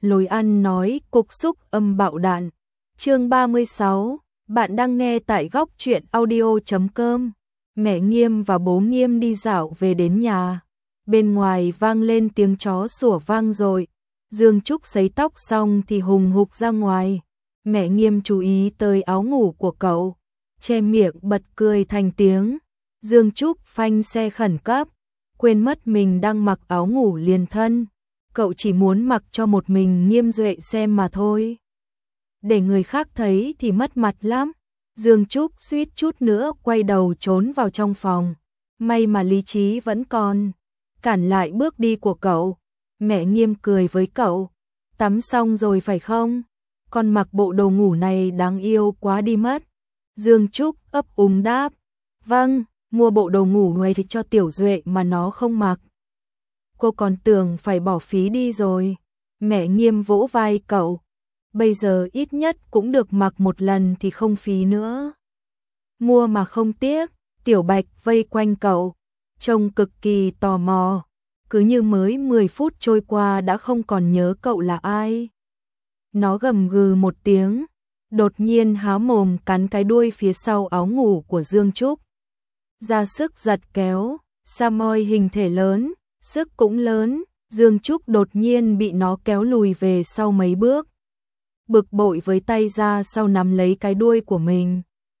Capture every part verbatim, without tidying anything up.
lối ăn nói cục xúc âm bạo đạn. Chương ba mươi sáu, bạn đang nghe tại góc truyện audio chấm com. Mẹ Nghiêm và bố Nghiêm đi dạo về đến nhà. Bên ngoài vang lên tiếng chó sủa vang dội. Dương Trúc sấy tóc xong thì hùng hục ra ngoài. Mẹ Nghiêm chú ý tới áo ngủ của cậu, che miệng bật cười thành tiếng. Dương Trúc phanh xe khẩn cấp, quên mất mình đang mặc áo ngủ liền thân. Cậu chỉ muốn mặc cho một mình Nghiêm Duệ xem mà thôi. Để người khác thấy thì mất mặt lắm. Dương Trúc suýt chút nữa quay đầu trốn vào trong phòng. May mà lý trí vẫn còn, cản lại bước đi của cậu. Mẹ Nghiêm cười với cậu. Tắm xong rồi phải không? Con mặc bộ đồ ngủ này đáng yêu quá đi mất. Dương Trúc ấp úng đáp. Vâng, mua bộ đồ ngủ này thì cho Tiểu Duệ mà nó không mặc. Cô còn tưởng phải bỏ phí đi rồi. Mẹ Nghiêm vỗ vai cậu. Bây giờ ít nhất cũng được mặc một lần thì không phí nữa. Mua mà không tiếc. Tiểu Bạch vây quanh cậu, trông cực kỳ tò mò. Cứ như mới mười phút trôi qua đã không còn nhớ cậu là ai. Nó gầm gừ một tiếng, đột nhiên há mồm cắn cái đuôi phía sau áo ngủ của Dương Trúc. Ra sức giật kéo, Samoy hình thể lớn, sức cũng lớn, Dương Trúc đột nhiên bị nó kéo lùi về sau mấy bước. Bực bội với tay ra sau nắm lấy cái đuôi của mình.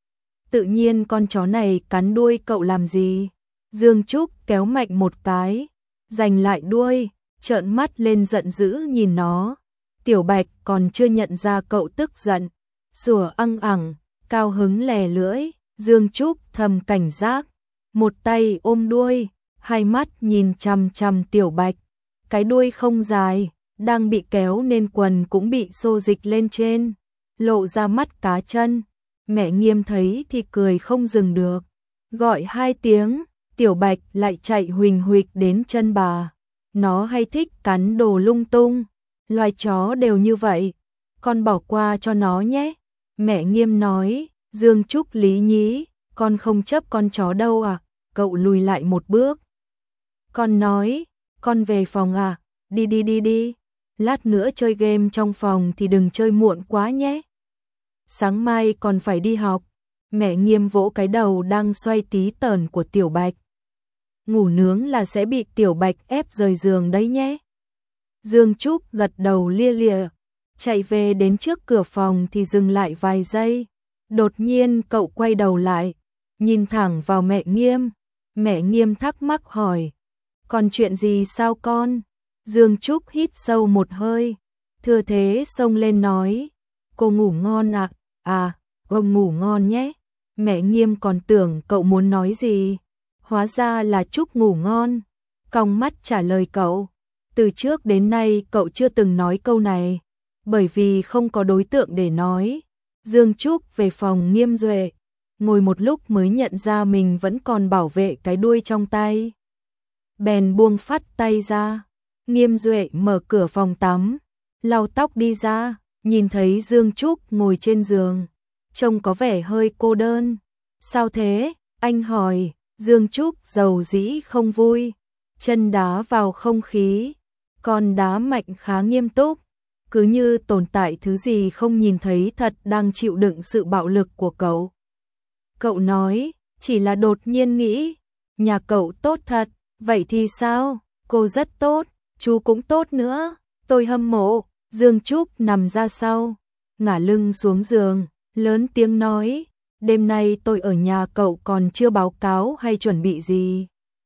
Tự nhiên con chó này cắn đuôi cậu làm gì? Dương Trúc kéo mạnh một cái, giành lại đuôi, trợn mắt lên giận dữ nhìn nó. Tiểu Bạch còn chưa nhận ra cậu tức giận, sủa ăng ẳng, cao hứng lè lưỡi. Dương Trúc thầm cảnh giác, một tay ôm đuôi, hai mắt nhìn chằm chằm Tiểu Bạch. Cái đuôi không dài, đang bị kéo nên quần cũng bị xô dịch lên trên, lộ ra mắt cá chân. Mẹ Nghiêm thấy thì cười không dừng được, gọi hai tiếng, Tiểu Bạch lại chạy huỳnh huỵch đến chân bà. Nó hay thích cắn đồ lung tung, loài chó đều như vậy, con bỏ qua cho nó nhé. Mẹ Nghiêm nói. Dương Trúc lý nhí, con không chấp con chó đâu à? Cậu lùi lại một bước. Con nói, con về phòng à? Đi đi đi đi, lát nữa chơi game trong phòng thì đừng chơi muộn quá nhé. Sáng mai còn phải đi học. Mẹ Nghiêm vỗ cái đầu đang xoay tí tởn của Tiểu Bạch. Ngủ nướng là sẽ bị Tiểu Bạch ép rời giường đấy nhé. Dương Trúc gật đầu lia lịa, chạy về đến trước cửa phòng thì dừng lại vài giây. Đột nhiên cậu quay đầu lại, nhìn thẳng vào mẹ Nghiêm. Mẹ Nghiêm thắc mắc hỏi, còn chuyện gì sao con? Dương Trúc hít sâu một hơi, thừa thế xông lên nói, cô ngủ ngon ạ. À? À, cô ngủ ngon nhé. Mẹ Nghiêm còn tưởng cậu muốn nói gì, hóa ra là Trúc ngủ ngon. Cong mắt trả lời cậu. Từ trước đến nay cậu chưa từng nói câu này, bởi vì không có đối tượng để nói. Dương Trúc về phòng Nghiêm Duệ, ngồi một lúc mới nhận ra mình vẫn còn bảo vệ cái đuôi trong tay. Bèn buông phắt tay ra. Nghiêm Duệ mở cửa phòng tắm, lau tóc đi ra, nhìn thấy Dương Trúc ngồi trên giường, trông có vẻ hơi cô đơn. Sao thế? Anh hỏi. Dương Trúc dầu dĩ không vui, chân đá vào không khí, con đá mạnh khá nghiêm túc, cứ như tồn tại thứ gì không nhìn thấy thật đang chịu đựng sự bạo lực của cậu. Cậu nói, chỉ là đột nhiên nghĩ, nhà cậu tốt thật. Vậy thì sao? Cô rất tốt, chú cũng tốt nữa, tôi hâm mộ. Dương Trúc nằm ra sau, ngả lưng xuống giường, lớn tiếng nói, đêm nay tôi ở nhà cậu còn chưa báo cáo hay chuẩn bị gì.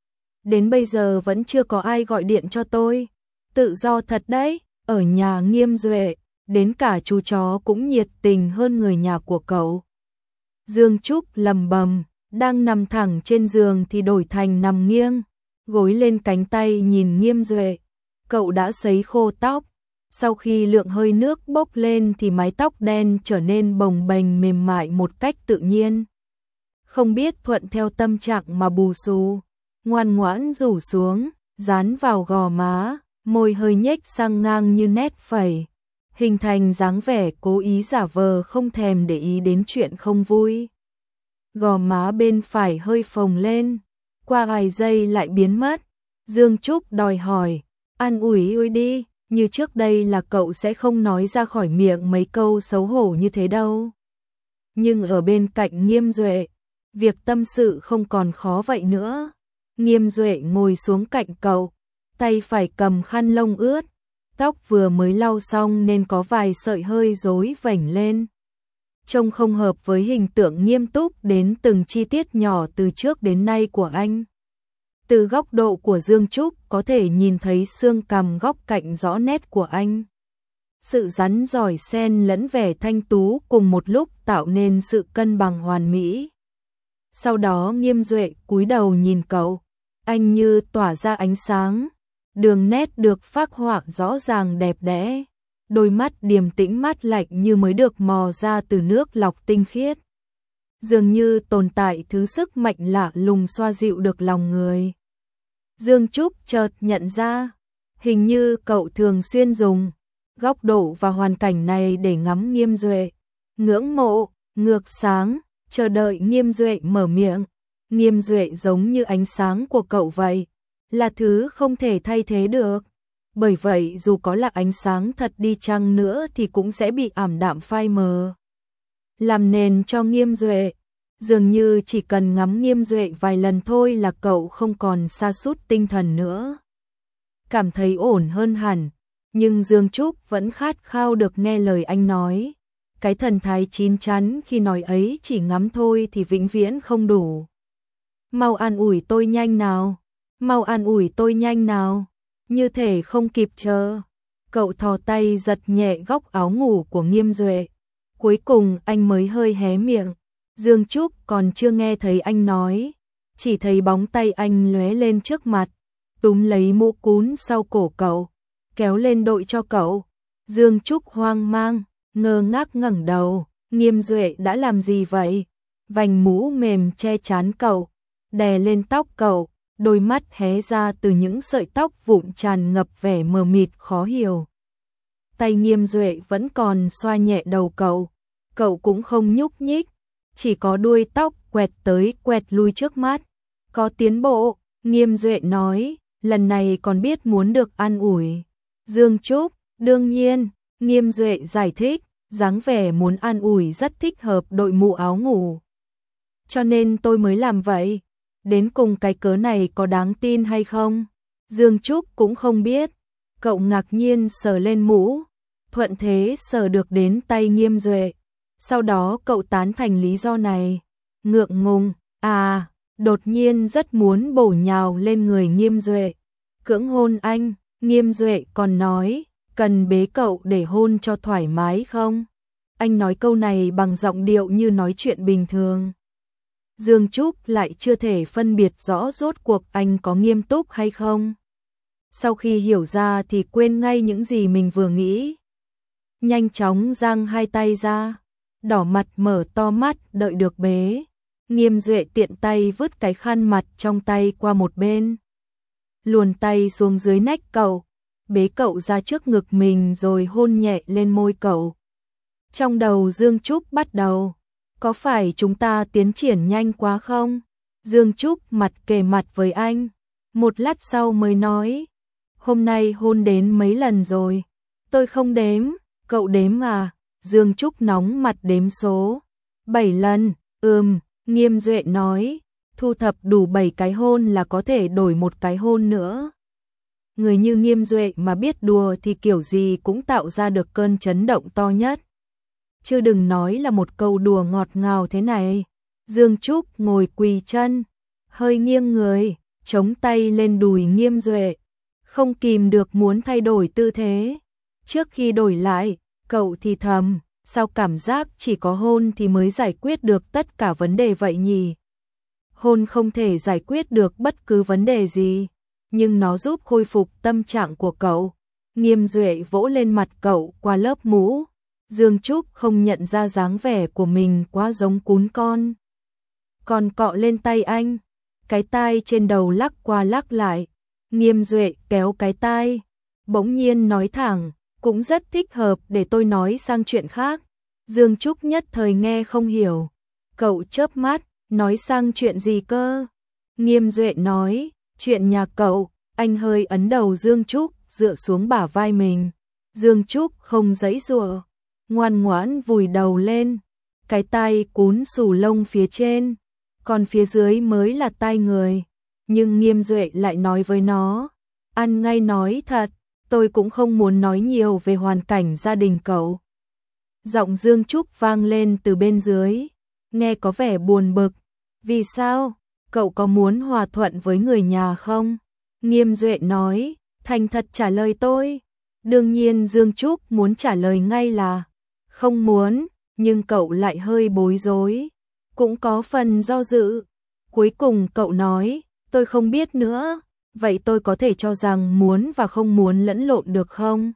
Đến bây giờ vẫn chưa có ai gọi điện cho tôi. Tự do thật đấy. Ở nhà Nghiêm Duệ, đến cả chú chó cũng nhiệt tình hơn người nhà của cậu. Dương Trúc lầm bầm, đang nằm thẳng trên giường thì đổi thành nằm nghiêng, gối lên cánh tay nhìn Nghiêm Duệ. Cậu đã sấy khô tóc, sau khi lượng hơi nước bốc lên thì mái tóc đen trở nên bồng bềnh mềm mại một cách tự nhiên. Không biết thuận theo tâm trạng mà bù xù, ngoan ngoãn rủ xuống, dán vào gò má. Môi hơi nhếch sang ngang như nét phẩy, hình thành dáng vẻ cố ý giả vờ không thèm để ý đến chuyện không vui. Gò má bên phải hơi phồng lên, qua vài giây lại biến mất. Dương Trúc đòi hỏi, an ủi ơi đi, như trước đây là cậu sẽ không nói ra khỏi miệng mấy câu xấu hổ như thế đâu. Nhưng ở bên cạnh Nghiêm Duệ, việc tâm sự không còn khó vậy nữa. Nghiêm Duệ ngồi xuống cạnh cậu, tay phải cầm khăn lông ướt, tóc vừa mới lau xong nên có vài sợi hơi rối vểnh lên. Trông không hợp với hình tượng nghiêm túc đến từng chi tiết nhỏ từ trước đến nay của anh. Từ góc độ của Dương Trúc có thể nhìn thấy xương cằm góc cạnh rõ nét của anh. Sự rắn giỏi xen lẫn vẻ thanh tú cùng một lúc tạo nên sự cân bằng hoàn mỹ. Sau đó Nghiêm Duệ cúi đầu nhìn cậu, anh như tỏa ra ánh sáng, đường nét được phác họa rõ ràng đẹp đẽ, đôi mắt điềm tĩnh mát lạnh như mới được mò ra từ nước lọc tinh khiết. Dường như tồn tại thứ sức mạnh lạ lùng xoa dịu được lòng người. Dương Trúc chợt nhận ra, hình như cậu thường xuyên dùng góc độ và hoàn cảnh này để ngắm Nghiêm Duệ, ngưỡng mộ, ngược sáng, chờ đợi Nghiêm Duệ mở miệng. Nghiêm Duệ giống như ánh sáng của cậu vậy, là thứ không thể thay thế được. Bởi vậy dù có là ánh sáng thật đi chăng nữa thì cũng sẽ bị ảm đạm phai mờ. Làm nền cho Nghiêm Duệ, dường như chỉ cần ngắm Nghiêm Duệ vài lần thôi là cậu không còn sa sút tinh thần nữa. Cảm thấy ổn hơn hẳn, nhưng Dương Trúc vẫn khát khao được nghe lời anh nói. Cái thần thái chín chắn khi nói ấy chỉ ngắm thôi thì vĩnh viễn không đủ. Mau an ủi tôi nhanh nào, mau an ủi tôi nhanh nào, như thể không kịp chờ. Cậu thò tay giật nhẹ góc áo ngủ của Nghiêm Duệ. Cuối cùng anh mới hơi hé miệng. Dương Trúc còn chưa nghe thấy anh nói, chỉ thấy bóng tay anh lóe lên trước mặt, túm lấy mũ cún sau cổ cậu, kéo lên đội cho cậu. Dương Trúc hoang mang, ngơ ngác ngẩng đầu, Nghiêm Duệ đã làm gì vậy? Vành mũ mềm che trán cậu, đè lên tóc cậu, đôi mắt hé ra từ những sợi tóc vụn tràn ngập vẻ mờ mịt khó hiểu. Tay Nghiêm Duệ vẫn còn xoa nhẹ đầu cậu, cậu cũng không nhúc nhích, chỉ có đuôi tóc quẹt tới quẹt lui trước mắt. Có tiến bộ, Nghiêm Duệ nói, lần này còn biết muốn được an ủi. Dương Trúc, đương nhiên, Nghiêm Duệ giải thích, dáng vẻ muốn an ủi rất thích hợp đội mũ áo ngủ. Cho nên tôi mới làm vậy. Đến cùng cái cớ này có đáng tin hay không? Dương Trúc cũng không biết. Cậu ngạc nhiên sờ lên mũ, thuận thế sờ được đến tay Nghiêm Duệ. Sau đó cậu tán thành lý do này. Ngượng ngùng, à, đột nhiên rất muốn bổ nhào lên người Nghiêm Duệ. Cưỡng hôn anh, Nghiêm Duệ còn nói, cần bế cậu để hôn cho thoải mái không? Anh nói câu này bằng giọng điệu như nói chuyện bình thường. Dương Trúc lại chưa thể phân biệt rõ rốt cuộc anh có nghiêm túc hay không. Sau khi hiểu ra thì quên ngay những gì mình vừa nghĩ. Nhanh chóng giang hai tay ra, đỏ mặt mở to mắt đợi được bế. Nghiêm Duệ tiện tay vứt cái khăn mặt trong tay qua một bên. Luồn tay xuống dưới nách cậu, bế cậu ra trước ngực mình rồi hôn nhẹ lên môi cậu. Trong đầu Dương Trúc bắt đầu, có phải chúng ta tiến triển nhanh quá không? Dương Trúc mặt kề mặt với anh, một lát sau mới nói, hôm nay hôn đến mấy lần rồi? Tôi không đếm, cậu đếm à? Dương Trúc nóng mặt đếm số. Bảy lần, ừm, Nghiêm Duệ nói, thu thập đủ bảy cái hôn là có thể đổi một cái hôn nữa. Người như Nghiêm Duệ mà biết đùa thì kiểu gì cũng tạo ra được cơn chấn động to nhất. Chứ đừng nói là một câu đùa ngọt ngào thế này. Dương Trúc ngồi quỳ chân, hơi nghiêng người, chống tay lên đùi Nghiêm Duệ, không kìm được muốn thay đổi tư thế. Trước khi đổi lại, cậu thì thầm, sao cảm giác chỉ có hôn thì mới giải quyết được tất cả vấn đề vậy nhỉ? Hôn không thể giải quyết được bất cứ vấn đề gì, nhưng nó giúp khôi phục tâm trạng của cậu. Nghiêm Duệ vỗ lên mặt cậu qua lớp mũ. Dương Trúc không nhận ra dáng vẻ của mình quá giống cún con. Còn cọ lên tay anh, cái tai trên đầu lắc qua lắc lại. Nghiêm Duệ kéo cái tai, bỗng nhiên nói thẳng, cũng rất thích hợp để tôi nói sang chuyện khác. Dương Trúc nhất thời nghe không hiểu. Cậu chớp mắt, nói sang chuyện gì cơ? Nghiêm Duệ nói, chuyện nhà cậu. Anh hơi ấn đầu Dương Trúc, dựa xuống bả vai mình. Dương Trúc không giãy giụa, ngoan ngoãn vùi đầu lên, cái tai cún xù lông phía trên, còn phía dưới mới là tai người. Nhưng Nghiêm Duệ lại nói với nó, ăn ngay nói thật, tôi cũng không muốn nói nhiều về hoàn cảnh gia đình cậu. Giọng Dương Trúc vang lên từ bên dưới, nghe có vẻ buồn bực. Vì sao? Cậu có muốn hòa thuận với người nhà không? Nghiêm Duệ nói, thành thật trả lời tôi. Đương nhiên Dương Trúc muốn trả lời ngay là không muốn, nhưng cậu lại hơi bối rối, cũng có phần do dự. Cuối cùng cậu nói, tôi không biết nữa, vậy tôi có thể cho rằng muốn và không muốn lẫn lộn được không?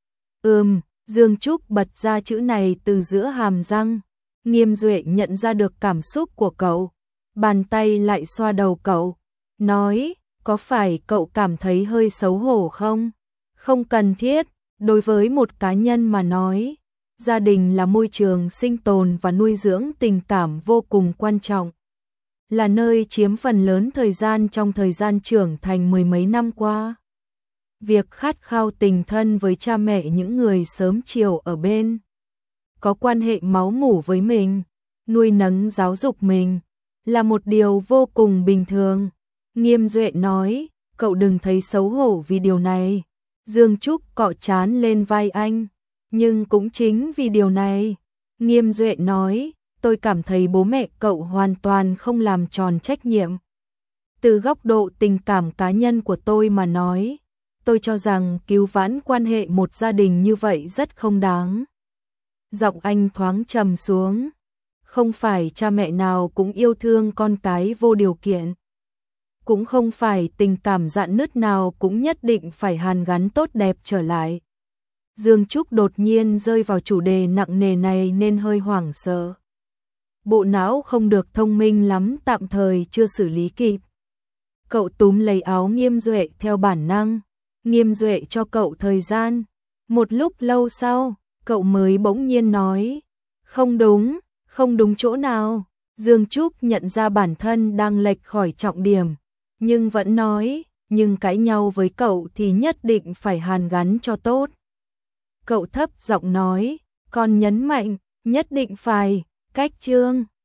Ừm, Dương Trúc bật ra chữ này từ giữa hàm răng. Nghiêm Duệ nhận ra được cảm xúc của cậu, bàn tay lại xoa đầu cậu, nói, có phải cậu cảm thấy hơi xấu hổ không? Không cần thiết, đối với một cá nhân mà nói, gia đình là môi trường sinh tồn và nuôi dưỡng tình cảm vô cùng quan trọng, là nơi chiếm phần lớn thời gian trong thời gian trưởng thành mười mấy năm qua. Việc khát khao tình thân với cha mẹ những người sớm chiều ở bên, có quan hệ máu mủ với mình, nuôi nấng giáo dục mình, là một điều vô cùng bình thường. Nghiêm Duệ nói, cậu đừng thấy xấu hổ vì điều này. Dương Trúc cọ trán lên vai anh, nhưng cũng chính vì điều này. Nghiêm Duệ nói, tôi cảm thấy bố mẹ cậu hoàn toàn không làm tròn trách nhiệm. Từ góc độ tình cảm cá nhân của tôi mà nói, tôi cho rằng cứu vãn quan hệ một gia đình như vậy rất không đáng. Giọng anh thoáng trầm xuống, không phải cha mẹ nào cũng yêu thương con cái vô điều kiện. Cũng không phải tình cảm rạn nứt nào cũng nhất định phải hàn gắn tốt đẹp trở lại. Dương Trúc đột nhiên rơi vào chủ đề nặng nề này nên hơi hoảng sợ. Bộ não không được thông minh lắm, tạm thời chưa xử lý kịp. Cậu túm lấy áo Nghiêm Duệ theo bản năng. Nghiêm Duệ cho cậu thời gian. Một lúc lâu sau, cậu mới bỗng nhiên nói, không đúng, không đúng chỗ nào. Dương Trúc nhận ra bản thân đang lệch khỏi trọng điểm, nhưng vẫn nói, nhưng cãi nhau với cậu thì nhất định phải hàn gắn cho tốt. Cậu thấp giọng nói, còn nhấn mạnh, nhất định phải, cách chương.